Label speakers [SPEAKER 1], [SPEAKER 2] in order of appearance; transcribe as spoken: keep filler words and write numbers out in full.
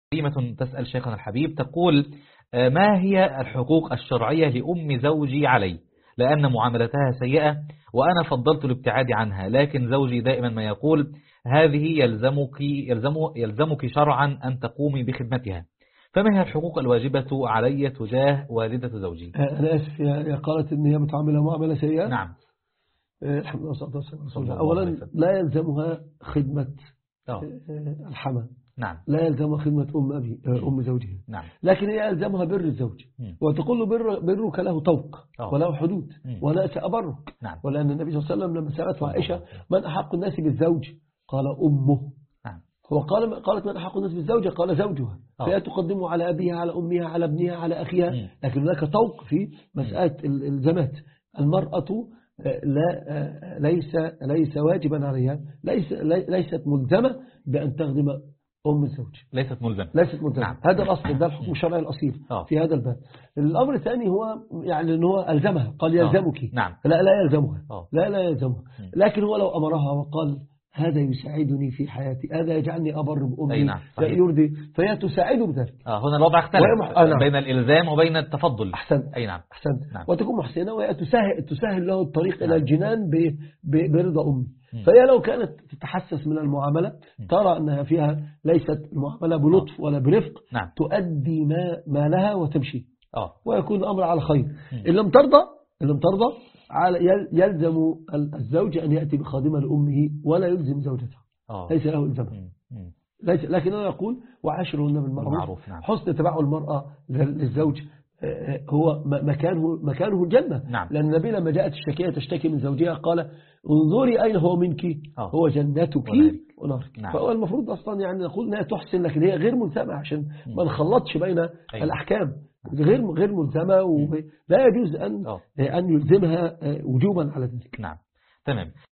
[SPEAKER 1] كريمة تسأل شيخنا الحبيب تقول: ما هي الحقوق الشرعية لأم زوجي علي لأن معاملتها سيئة وأنا فضلت الابتعاد عنها، لكن زوجي دائما ما يقول هذه يلزمك, يلزم يلزمك شرعا أن تقومي بخدمتها، فما هي الحقوق الواجبة علي تجاه والدة زوجي؟
[SPEAKER 2] أنا آسف، هي قالت إن هي متعاملة معاملة سيئة.
[SPEAKER 1] نعم.
[SPEAKER 2] الحمد لله والصلاة والسلام. أولا لا يلزمها خدمة
[SPEAKER 1] أوه.
[SPEAKER 2] الحمى.
[SPEAKER 1] نعم.
[SPEAKER 2] لا يلزمها خدمة أم أبي أم زوجها.
[SPEAKER 1] نعم.
[SPEAKER 2] لكن هي يلزمها بر الزوج، وتقول له بر برك له طوق
[SPEAKER 1] أوه.
[SPEAKER 2] وله حدود، ولا سأبرك.
[SPEAKER 1] نعم.
[SPEAKER 2] ولأن النبي صلى الله عليه وسلم لما سألته عائشة من أحق الناس بالزوج قال أمه.
[SPEAKER 1] نعم.
[SPEAKER 2] هو قال قالت من أحق الناس بالزوجة قال زوجها، فهي تقدمه على أبيها على أمها على ابنها على أخيها.
[SPEAKER 1] مم.
[SPEAKER 2] لكن هناك طوق في مسألة الزمات. المرأة لا ليس ليس واجبا عليها، ليس ليست ملزمة بأن تخدم أم الزوج،
[SPEAKER 1] ليست ملزمة
[SPEAKER 2] ليست ملزمة.
[SPEAKER 1] نعم.
[SPEAKER 2] هذا الأصل، ده الحكم الشرعي الأصيل
[SPEAKER 1] أوه.
[SPEAKER 2] في هذا الباب. الأمر الثاني هو يعني أنه هو ألزمها، قال يلزمك.
[SPEAKER 1] نعم.
[SPEAKER 2] لا لا يلزمها.
[SPEAKER 1] أوه.
[SPEAKER 2] لا لا يلزمها. لكن هو لو أمرها وقال هذا يساعدني في حياتي، هذا يجعلني أبر بأمي،
[SPEAKER 1] نعم.
[SPEAKER 2] يرضي، فهي تساعده بذلك.
[SPEAKER 1] آه هنا الوضع اختلف
[SPEAKER 2] مح... آه نعم.
[SPEAKER 1] بين الإلزام وبين التفضل.
[SPEAKER 2] أحسن.
[SPEAKER 1] أي نعم.
[SPEAKER 2] أحسن.
[SPEAKER 1] نعم.
[SPEAKER 2] وتكون محسنة وهي تسهل تسهل له الطريق
[SPEAKER 1] نعم.
[SPEAKER 2] إلى الجنان ب... ب... برضا أمي. فهي لو كانت تتحسس من المعاملة ترى أنها فيها ليست المعاملة بلطف ولا برفق،
[SPEAKER 1] نعم.
[SPEAKER 2] تؤدي ما, ما لها وتمشي.
[SPEAKER 1] أوه.
[SPEAKER 2] ويكون الأمر على خير. إن لم ترضى إن لم ترضى يلزم الزوج أن يأتي بخادمة لأمه ولا يلزم زوجته.
[SPEAKER 1] أوه.
[SPEAKER 2] ليس له الزم. ليس، لكن أنا يقول وعاشرهن بالمعروف. نعم. حسن تبع المرأة للزوج هو مكانه مكانه الجنة.
[SPEAKER 1] نعم.
[SPEAKER 2] لأن النبي لما جاءت الشكية تشتكي من زوجها قال انظري أين هو منك. أوه. هو جنتك ونارك.
[SPEAKER 1] نعم.
[SPEAKER 2] فهو المفروض أصلا يعني نقول أنها تحسن، لكن هي غير ملزمة عشان ما نخلطش بين أيوة. الأحكام غير غير ملزمة، ولا يجوز أن أوه. أن يلزمها وجوبا على ذلك.
[SPEAKER 1] نعم. تمام.